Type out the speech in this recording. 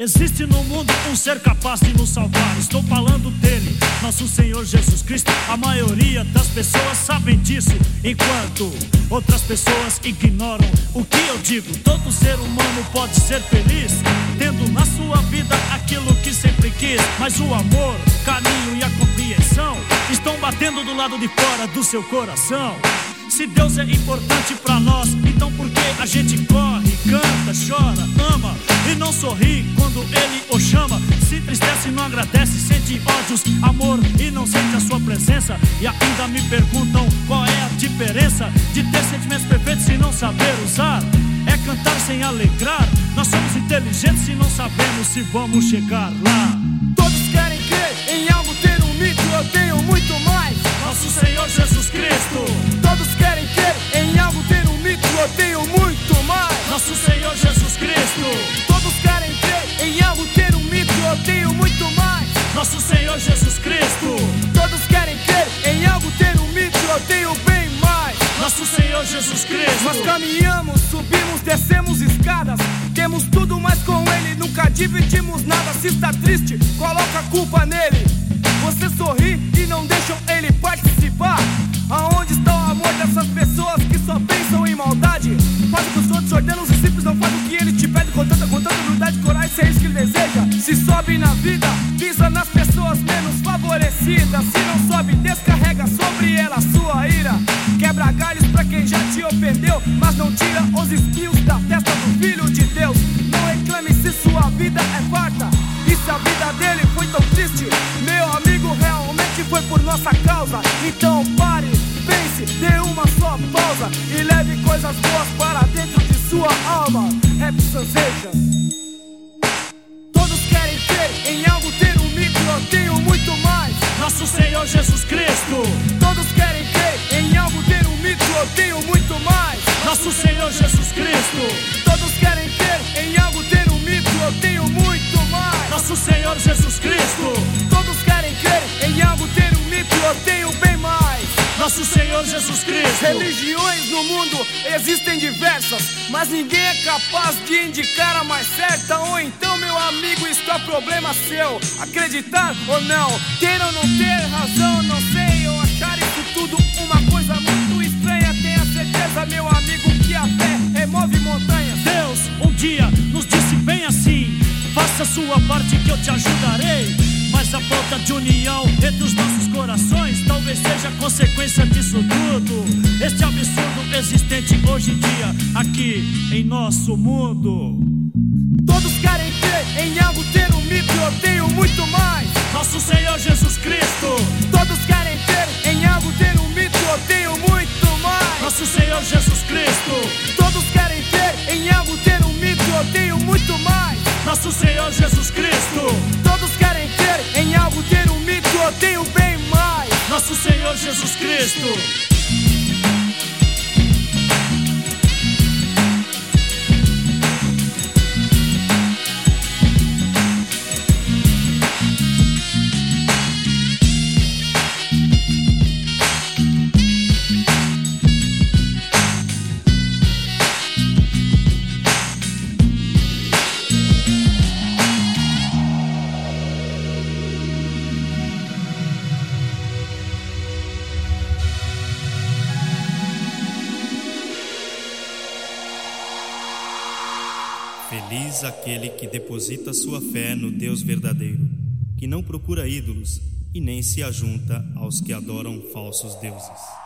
Existe no mundo um ser capaz de nos salvar. Estou falando dele, nosso Senhor Jesus Cristo. A maioria das pessoas sabem disso, enquanto outras pessoas ignoram o que eu digo. Todo ser humano pode ser feliz, tendo na sua vida aquilo que sempre quis. Mas o amor, carinho e a compreensão estão batendo do lado de fora do seu coração. Se Deus é importante pra nós, então por que a gente corre, canta, chora, ama e não sorri quando Ele o chama? Se entristece e não agradece, sente ódios, amor e não sente a sua presença. E ainda me perguntam qual é a diferença de ter sentimentos perfeitos e não saber usar. É cantar sem alegrar. Nós somos inteligentes e não sabemos se vamos chegar lá. Todos querem crer em algo, ter um mito, eu tenho muito mais. Nosso Senhor Jesus Cristo. Todos querem crer em algo, ter um mito, eu tenho muito mais. Nosso Senhor Jesus Cristo. Todos querem crer em algo, ter um mito, eu tenho muito mais. Nosso Senhor Jesus Cristo. Todos querem crer em algo, ter um mito, eu tenho bem mais. Nosso Senhor Jesus Cristo. Nós caminhamos, subimos, descemos escadas, temos tudo, mas com Ele nunca dividimos nada. Se está triste, coloca a culpa nele. Você sorri e não deixam Ele participar. Aonde está o amor dessas pessoas que só pensam em maldade? Faz o que os outros ordenam, e simples não faz o que Ele te pede. Com tanta humildade, coragem, se é isso que Ele deseja. Se sobe na vida, pisa nas pessoas menos favorecidas. Se não sobe, descarrega sobre ela a sua ira. Quebra galhos pra quem já te ofendeu, mas não tira os espinhos da testa do Filho de Deus. Não reclame se sua vida é farta e se a vida dele foi tão triste. Meu amigo, realmente foi por nossa causa. Então pare, pense, dê uma só pausa e leve coisas boas para dentro de sua alma. Rap Sensation. Todos querem crer em algo, ter um mito, eu tenho muito mais. Nosso Senhor Jesus Cristo. Todos querem crer em algo, ter um mito, eu tenho muito mais. Nosso Senhor Jesus Cristo. Todos querem crer em algo, ter um mito, eu tenho muito mais. Nosso Senhor Jesus Cristo. Todos querem crer em algo, ter um mito, eu tenho bem mais. Nosso Senhor Jesus Cristo. Religiões no mundo existem diversas, mas ninguém é capaz de indicar a mais certa. Ou então, meu amigo, isto é problema seu. Acreditar ou não, ter ou não ter razão, não sei. Ou achar isso tudo uma coisa muito estranha. Tenha certeza, meu amigo, que a fé remove montanhas. Deus um dia nos disse bem assim: faça a sua parte que eu te ajudarei. Mas a falta de união entre os nossos corações talvez seja a consequência disso tudo. Este absurdo existente hoje em dia aqui em nosso mundo. Todos querem crer em algo, ter um mito, eu tenho muito mais. Nosso Senhor Jesus Cristo. Todos querem crer em algo, ter um mito, eu tenho muito mais. Nosso Senhor Jesus Cristo. Todos querem crer em algo, ter um mito, eu tenho muito mais. Nosso Senhor Jesus Cristo. Todos querem crer em algo, ter um mito, eu tenho bem mais. Nosso Senhor Jesus Cristo. Feliz aquele que deposita sua fé no Deus verdadeiro, que não procura ídolos e nem se ajunta aos que adoram falsos deuses.